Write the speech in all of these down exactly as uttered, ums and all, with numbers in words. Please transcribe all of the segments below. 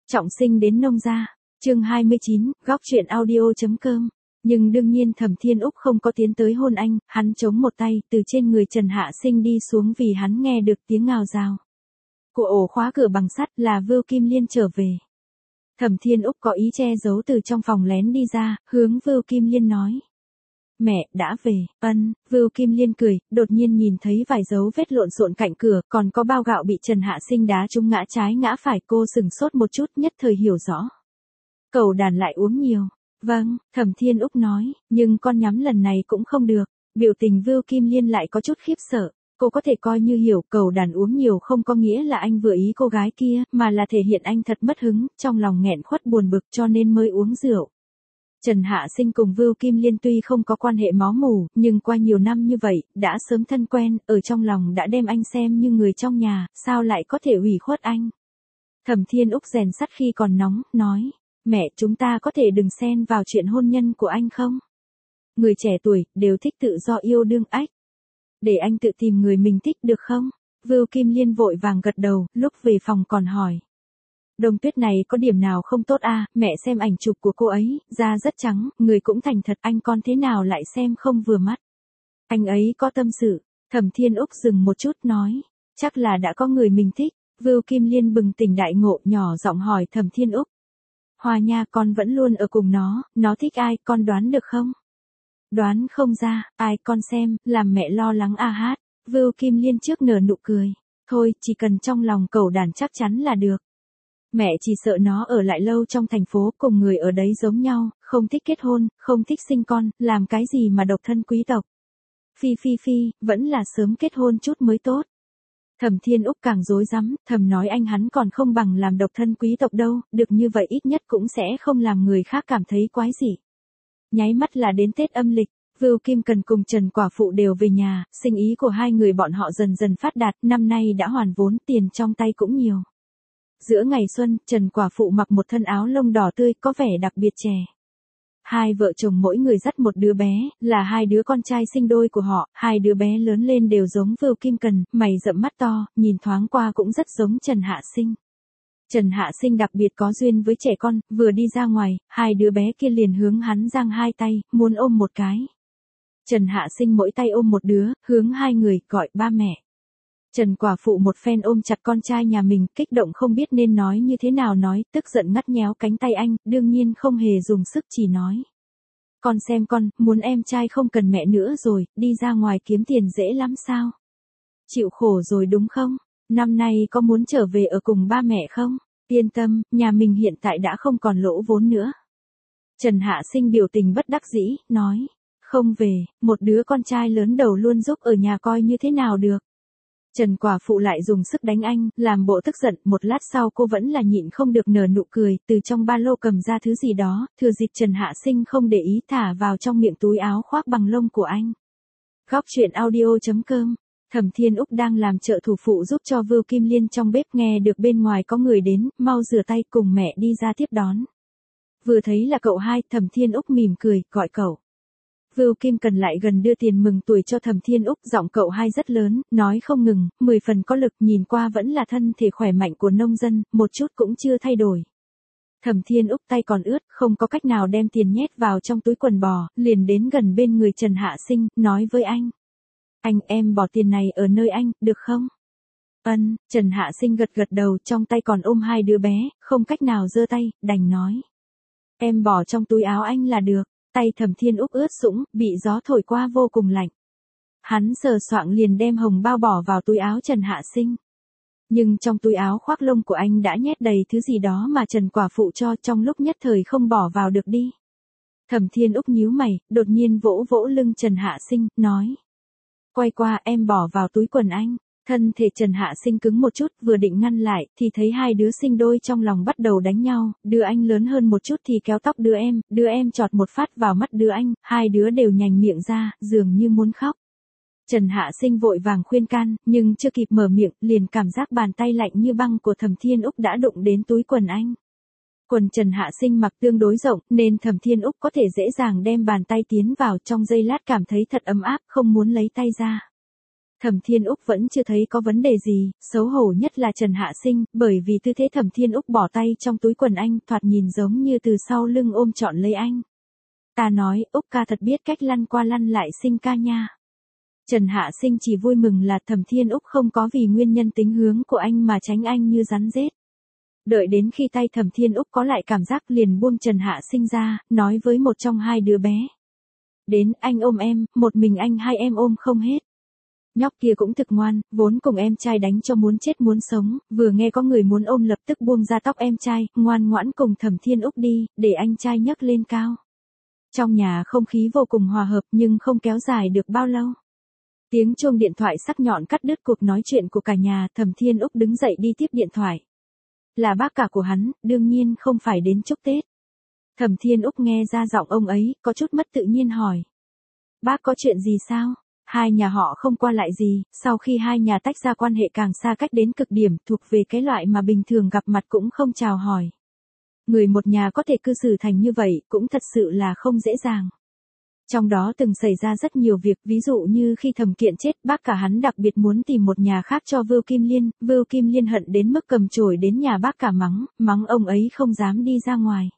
Trọng sinh đến nông gia, chương hai mươi chín, góc truyện audio.com. Nhưng đương nhiên Thẩm Thiên Úc không có tiến tới hôn anh, hắn chống một tay từ trên người Trần Hạ Sinh đi xuống vì hắn nghe được tiếng ngào rào của ổ khóa cửa bằng sắt, là Vưu Kim Liên trở về. Thẩm Thiên Úc có ý che giấu từ trong phòng lén đi ra, hướng Vưu Kim Liên nói. Mẹ, đã về. Ân, Vưu Kim Liên cười, đột nhiên nhìn thấy vài dấu vết lộn xộn cạnh cửa, còn có bao gạo bị Trần Hạ Sinh đá trúng ngã trái ngã phải, cô sừng sốt một chút, nhất thời hiểu rõ. Cẩu đàn lại uống nhiều. Vâng, Thẩm Thiên Úc nói, nhưng con nhắm lần này cũng không được. Biểu tình Vưu Kim Liên lại có chút khiếp sợ. Cô có thể coi như hiểu cẩu đàn uống nhiều không có nghĩa là anh vừa ý cô gái kia, mà là thể hiện anh thật mất hứng, trong lòng nghẹn khuất buồn bực cho nên mới uống rượu. Trần Hạ Sinh cùng Vưu Kim Liên tuy không có quan hệ máu mủ, nhưng qua nhiều năm như vậy, đã sớm thân quen, ở trong lòng đã đem anh xem như người trong nhà, sao lại có thể ủy khuất anh. Thẩm Thiên Úc rèn sắt khi còn nóng, nói, mẹ, chúng ta có thể đừng xen vào chuyện hôn nhân của anh không? Người trẻ tuổi, đều thích tự do yêu đương ách. Để anh tự tìm người mình thích được không? Vưu Kim Liên vội vàng gật đầu, lúc về phòng còn hỏi. Đông Tuyết này có điểm nào không tốt à, mẹ xem ảnh chụp của cô ấy, da rất trắng, người cũng thành thật, anh con thế nào lại xem không vừa mắt. Anh ấy có tâm sự. Thẩm Thiên Úc dừng một chút nói, chắc là đã có người mình thích. Vưu Kim Liên bừng tỉnh đại ngộ, nhỏ giọng hỏi Thẩm Thiên Úc. Hoa nha, con vẫn luôn ở cùng nó, nó thích ai, con đoán được không? Đoán không ra, ai, con xem, làm mẹ lo lắng a hát. Vưu Kim Liên trước nở nụ cười. Thôi, chỉ cần trong lòng cẩu đàn chắc chắn là được. Mẹ chỉ sợ nó ở lại lâu trong thành phố, cùng người ở đấy giống nhau, không thích kết hôn, không thích sinh con, làm cái gì mà độc thân quý tộc. Phi phi phi, vẫn là sớm kết hôn chút mới tốt. Thẩm Thiên Úc càng rối rắm, thầm nói anh hắn còn không bằng làm độc thân quý tộc đâu, được như vậy ít nhất cũng sẽ không làm người khác cảm thấy quái dị. Nháy mắt là đến Tết âm lịch, Vưu Kim Cần cùng Trần Quả Phụ đều về nhà, sinh ý của hai người bọn họ dần dần phát đạt, năm nay đã hoàn vốn, tiền trong tay cũng nhiều. Giữa ngày xuân, Trần Quả Phụ mặc một thân áo lông đỏ tươi, có vẻ đặc biệt trẻ. Hai vợ chồng mỗi người dắt một đứa bé, là hai đứa con trai sinh đôi của họ, hai đứa bé lớn lên đều giống Vưu Kim Cần, mày rậm mắt to, nhìn thoáng qua cũng rất giống Trần Hạ Sinh. Trần Hạ Sinh đặc biệt có duyên với trẻ con, vừa đi ra ngoài, hai đứa bé kia liền hướng hắn giang hai tay, muốn ôm một cái. Trần Hạ Sinh mỗi tay ôm một đứa, hướng hai người, gọi ba mẹ. Trần Quả Phụ một phen ôm chặt con trai nhà mình, kích động không biết nên nói như thế nào nói, tức giận ngắt nhéo cánh tay anh, đương nhiên không hề dùng sức, chỉ nói. Con xem con, muốn em trai không cần mẹ nữa rồi, đi ra ngoài kiếm tiền dễ lắm sao? Chịu khổ rồi đúng không? Năm nay có muốn trở về ở cùng ba mẹ không? Yên tâm, nhà mình hiện tại đã không còn lỗ vốn nữa. Trần Hạ Sinh biểu tình bất đắc dĩ, nói. Không về, một đứa con trai lớn đầu luôn giúp ở nhà coi như thế nào được. Trần Quả Phụ lại dùng sức đánh anh, làm bộ tức giận, một lát sau cô vẫn là nhịn không được nở nụ cười, từ trong ba lô cầm ra thứ gì đó, thừa dịp Trần Hạ Sinh không để ý thả vào trong miệng túi áo khoác bằng lông của anh. Góc truyện audio.com. Thẩm Thiên Úc đang làm trợ thủ phụ giúp cho Vưu Kim Liên trong bếp, nghe được bên ngoài có người đến, mau rửa tay, cùng mẹ đi ra tiếp đón. Vừa thấy là cậu hai, Thẩm Thiên Úc mỉm cười, gọi cậu. Vưu Kim Cần lại gần đưa tiền mừng tuổi cho Thẩm Thiên Úc, giọng cậu hai rất lớn, nói không ngừng, mười phần có lực, nhìn qua vẫn là thân thể khỏe mạnh của nông dân, một chút cũng chưa thay đổi. Thẩm Thiên Úc tay còn ướt, không có cách nào đem tiền nhét vào trong túi quần bò, liền đến gần bên người Trần Hạ Sinh, nói với anh. Anh, em bỏ tiền này ở nơi anh, được không? Ân, Trần Hạ Sinh gật gật đầu, trong tay còn ôm hai đứa bé, không cách nào giơ tay, đành nói. Em bỏ trong túi áo anh là được. Tay Thẩm Thiên Úc ướt sũng, bị gió thổi qua vô cùng lạnh. Hắn sờ soạng liền đem hồng bao bỏ vào túi áo Trần Hạ Sinh. Nhưng trong túi áo khoác lông của anh đã nhét đầy thứ gì đó mà Trần Quả Phụ cho, trong lúc nhất thời không bỏ vào được đi. Thẩm Thiên Úc nhíu mày, đột nhiên vỗ vỗ lưng Trần Hạ Sinh, nói. Quay qua, em bỏ vào túi quần anh. Thân thể Trần Hạ Sinh cứng một chút, vừa định ngăn lại, thì thấy hai đứa sinh đôi trong lòng bắt đầu đánh nhau, đứa anh lớn hơn một chút thì kéo tóc đứa em, đứa em chọt một phát vào mắt đứa anh, hai đứa đều nhành miệng ra, dường như muốn khóc. Trần Hạ Sinh vội vàng khuyên can, nhưng chưa kịp mở miệng, liền cảm giác bàn tay lạnh như băng của Thẩm Thiên Úc đã đụng đến túi quần anh. Quần Trần Hạ Sinh mặc tương đối rộng, nên Thẩm Thiên Úc có thể dễ dàng đem bàn tay tiến vào, trong giây lát cảm thấy thật ấm áp, không muốn lấy tay ra. Thẩm Thiên Úc vẫn chưa thấy có vấn đề gì, xấu hổ nhất là Trần Hạ Sinh, bởi vì tư thế Thẩm Thiên Úc bỏ tay trong túi quần anh, thoạt nhìn giống như từ sau lưng ôm trọn lấy anh. Ta nói, Úc ca thật biết cách lăn qua lăn lại Sinh ca nha. Trần Hạ Sinh chỉ vui mừng là Thẩm Thiên Úc không có vì nguyên nhân tính hướng của anh mà tránh anh như rắn rết. Đợi đến khi tay Thẩm Thiên Úc có lại cảm giác liền buông Trần Hạ Sinh ra, nói với một trong hai đứa bé. Đến, anh ôm em, một mình anh hai em ôm không hết. Nhóc kia cũng thực ngoan, vốn cùng em trai đánh cho muốn chết muốn sống, vừa nghe có người muốn ôm lập tức buông ra tóc em trai, ngoan ngoãn cùng Thẩm Thiên Úc đi, để anh trai nhấc lên cao. Trong nhà không khí vô cùng hòa hợp nhưng không kéo dài được bao lâu. Tiếng chuông điện thoại sắc nhọn cắt đứt cuộc nói chuyện của cả nhà, Thẩm Thiên Úc đứng dậy đi tiếp điện thoại. Là bác cả của hắn, đương nhiên không phải đến chúc Tết. Thẩm Thiên Úc nghe ra giọng ông ấy, có chút mất tự nhiên hỏi. Bác có chuyện gì sao? Hai nhà họ không qua lại gì, sau khi hai nhà tách ra quan hệ càng xa cách đến cực điểm, thuộc về cái loại mà bình thường gặp mặt cũng không chào hỏi. Người một nhà có thể cư xử thành như vậy, cũng thật sự là không dễ dàng. Trong đó từng xảy ra rất nhiều việc, ví dụ như khi Thẩm Kiện chết, bác cả hắn đặc biệt muốn tìm một nhà khác cho Vưu Kim Liên, Vưu Kim Liên hận đến mức cầm chổi đến nhà bác cả mắng, mắng ông ấy không dám đi ra ngoài.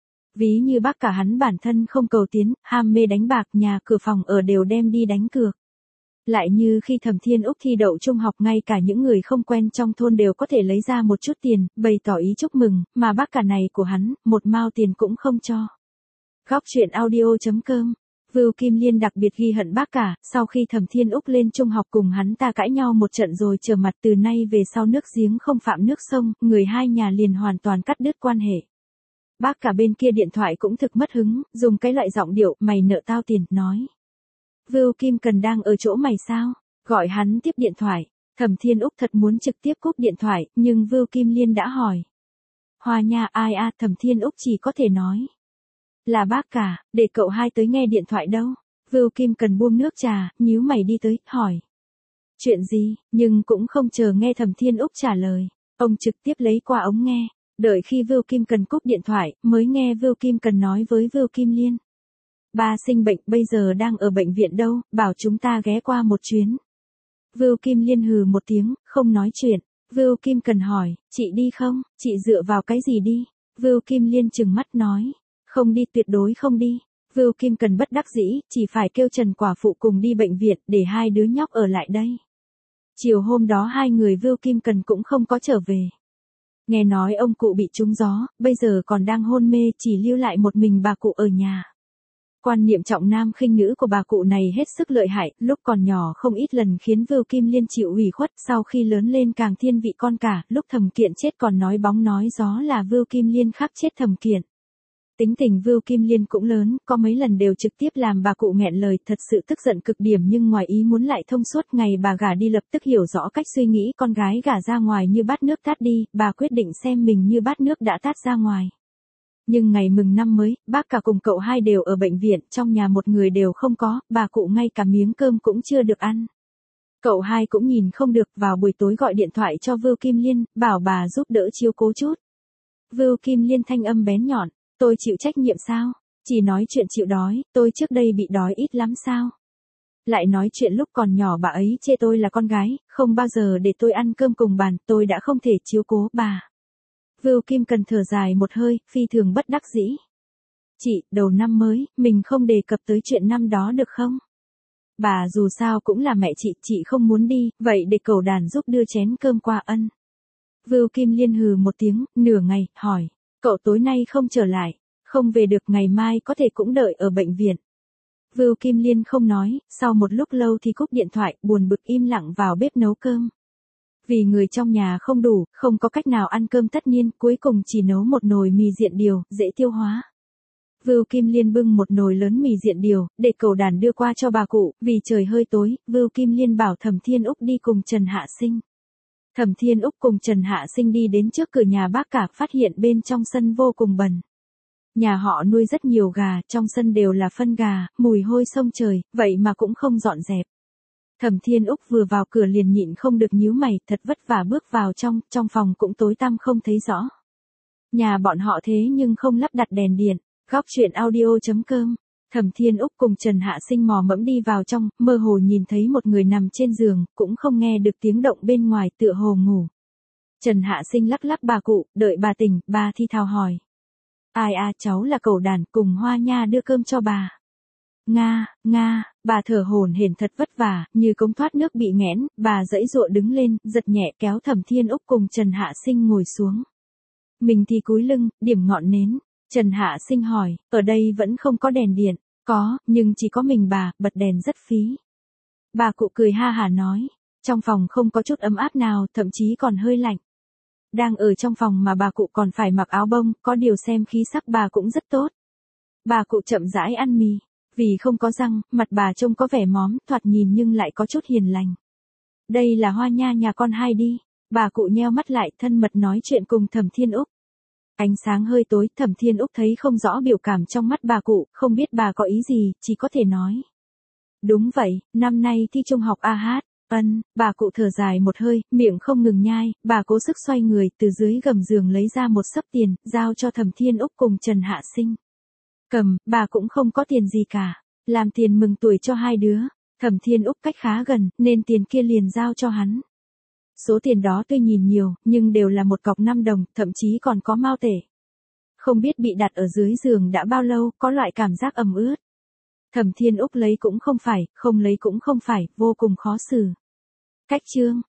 Ví như bác cả hắn bản thân không cầu tiến, ham mê đánh bạc, nhà cửa phòng ở đều đem đi đánh cược. Lại như khi Thẩm Thiên Úc thi đậu trung học, ngay cả những người không quen trong thôn đều có thể lấy ra một chút tiền, bày tỏ ý chúc mừng, mà bác cả này của hắn, một mao tiền cũng không cho. Góc truyện audio chấm com. Vưu Kim Liên đặc biệt ghi hận bác cả, sau khi Thẩm Thiên Úc lên trung học cùng hắn ta cãi nhau một trận rồi trở mặt, từ nay về sau nước giếng không phạm nước sông, người hai nhà liền hoàn toàn cắt đứt quan hệ. Bác cả bên kia điện thoại cũng thực mất hứng, dùng cái loại giọng điệu, mày nợ tao tiền, nói. Vưu Kim Cần đang ở chỗ mày sao? Gọi hắn tiếp điện thoại. Thẩm Thiên Úc thật muốn trực tiếp cúp điện thoại, nhưng Vưu Kim Liên đã hỏi. Hoa nha, ai a? Thẩm Thiên Úc chỉ có thể nói. Là bác cả, để cậu hai tới nghe điện thoại đâu. Vưu Kim Cần buông nước trà, nhíu mày đi tới, hỏi. Chuyện gì, nhưng cũng không chờ nghe Thẩm Thiên Úc trả lời. Ông trực tiếp lấy qua ống nghe. Đợi khi Vưu Kim Cần cúp điện thoại, mới nghe Vưu Kim Cần nói với Vưu Kim Liên. Ba sinh bệnh, bây giờ đang ở bệnh viện đâu, bảo chúng ta ghé qua một chuyến. Vưu Kim Liên hừ một tiếng, không nói chuyện. Vưu Kim Cần hỏi, chị đi không, chị dựa vào cái gì đi? Vưu Kim Liên trừng mắt nói, không đi, tuyệt đối không đi. Vưu Kim Cần bất đắc dĩ, chỉ phải kêu Trần quả phụ cùng đi bệnh viện, để hai đứa nhóc ở lại đây. Chiều hôm đó hai người Vưu Kim Cần cũng không có trở về. Nghe nói ông cụ bị trúng gió, bây giờ còn đang hôn mê, chỉ lưu lại một mình bà cụ ở nhà. Quan niệm trọng nam khinh nữ của bà cụ này hết sức lợi hại, lúc còn nhỏ không ít lần khiến Vưu Kim Liên chịu ủy khuất, sau khi lớn lên càng thiên vị con cả, lúc Thẩm Kiện chết còn nói bóng nói gió là Vưu Kim Liên khắc chết Thẩm Kiện. Tính tình Vưu Kim Liên cũng lớn, có mấy lần đều trực tiếp làm bà cụ nghẹn lời, thật sự tức giận cực điểm, nhưng ngoài ý muốn lại thông suốt. Ngày bà gả đi lập tức hiểu rõ cách suy nghĩ con gái gả ra ngoài như bát nước tát đi, bà quyết định xem mình như bát nước đã tát ra ngoài. Nhưng ngày mừng năm mới, bác cả cùng cậu hai đều ở bệnh viện, trong nhà một người đều không có, bà cụ ngay cả miếng cơm cũng chưa được ăn. Cậu hai cũng nhìn không được, vào buổi tối gọi điện thoại cho Vưu Kim Liên, bảo bà giúp đỡ chiếu cố chút. Vưu Kim Liên thanh âm bén nhọn, tôi chịu trách nhiệm sao? Chỉ nói chuyện chịu đói, tôi trước đây bị đói ít lắm sao? Lại nói chuyện lúc còn nhỏ bà ấy chê tôi là con gái, không bao giờ để tôi ăn cơm cùng bàn, tôi đã không thể chiếu cố bà. Vưu Kim Cần thở dài một hơi, phi thường bất đắc dĩ. Chị, đầu năm mới, mình không đề cập tới chuyện năm đó được không? Bà dù sao cũng là mẹ chị, chị không muốn đi, vậy để cậu đàn giúp đưa chén cơm qua ân. Vưu Kim Liên hừ một tiếng, nửa ngày, hỏi, cậu tối nay không trở lại, không về được, ngày mai có thể cũng đợi ở bệnh viện. Vưu Kim Liên không nói, sau một lúc lâu thì cúp điện thoại, buồn bực im lặng vào bếp nấu cơm. Vì người trong nhà không đủ, không có cách nào ăn cơm tất niên, cuối cùng chỉ nấu một nồi mì diện điều, dễ tiêu hóa. Vưu Kim Liên bưng một nồi lớn mì diện điều, để cậu đàn đưa qua cho bà cụ, vì trời hơi tối, Vưu Kim Liên bảo Thẩm Thiên Úc đi cùng Trần Hạ Sinh. Thẩm Thiên Úc cùng Trần Hạ Sinh đi đến trước cửa nhà bác cả, phát hiện bên trong sân vô cùng bẩn. Nhà họ nuôi rất nhiều gà, trong sân đều là phân gà, mùi hôi sông trời, vậy mà cũng không dọn dẹp. Thẩm Thiên Úc vừa vào cửa liền nhịn không được nhíu mày, thật vất vả bước vào trong, trong phòng cũng tối tăm không thấy rõ. Nhà bọn họ thế nhưng không lắp đặt đèn điện. Góc truyện audio chấm com Thẩm Thiên Úc cùng Trần Hạ Sinh mò mẫm đi vào trong, mơ hồ nhìn thấy một người nằm trên giường, cũng không nghe được tiếng động bên ngoài tựa hồ ngủ. Trần Hạ Sinh lắc lắc bà cụ, đợi bà tỉnh, bà thi thào hỏi. Ai à, cháu là cẩu đàn, cùng Hoa Nha đưa cơm cho bà. Nga, Nga, bà thở hổn hển thật vất vả, như cống thoát nước bị nghẽn, bà giãy giụa đứng lên, giật nhẹ kéo Thẩm Thiên Úc cùng Trần Hạ Sinh ngồi xuống. Mình thì cúi lưng, điểm ngọn nến. Trần Hạ Sinh hỏi, ở đây vẫn không có đèn điện. Có, nhưng chỉ có mình bà, bật đèn rất phí. Bà cụ cười ha hả nói, trong phòng không có chút ấm áp nào, thậm chí còn hơi lạnh. Đang ở trong phòng mà bà cụ còn phải mặc áo bông, có điều xem khí sắc bà cũng rất tốt. Bà cụ chậm rãi ăn mì, vì không có răng, mặt bà trông có vẻ móm, thoạt nhìn nhưng lại có chút hiền lành. Đây là Hoa Nha nhà con hai đi. Bà cụ nheo mắt lại, thân mật nói chuyện cùng Thẩm Thiên Úc. Ánh sáng hơi tối, Thẩm Thiên Úc thấy không rõ biểu cảm trong mắt bà cụ, không biết bà có ý gì, chỉ có thể nói. Đúng vậy, năm nay thi trung học a hát. Ân, bà cụ thở dài một hơi, miệng không ngừng nhai, bà cố sức xoay người, từ dưới gầm giường lấy ra một xấp tiền, giao cho Thẩm Thiên Úc cùng Trần Hạ Sinh. Cầm, bà cũng không có tiền gì cả, làm tiền mừng tuổi cho hai đứa. Thẩm Thiên Úc cách khá gần, nên tiền kia liền giao cho hắn. Số tiền đó tuy nhìn nhiều, nhưng đều là một cọc năm đồng, thậm chí còn có mao tể. Không biết bị đặt ở dưới giường đã bao lâu, có loại cảm giác ẩm ướt. Thẩm Thiên Úc lấy cũng không phải, không lấy cũng không phải, vô cùng khó xử. Cách chương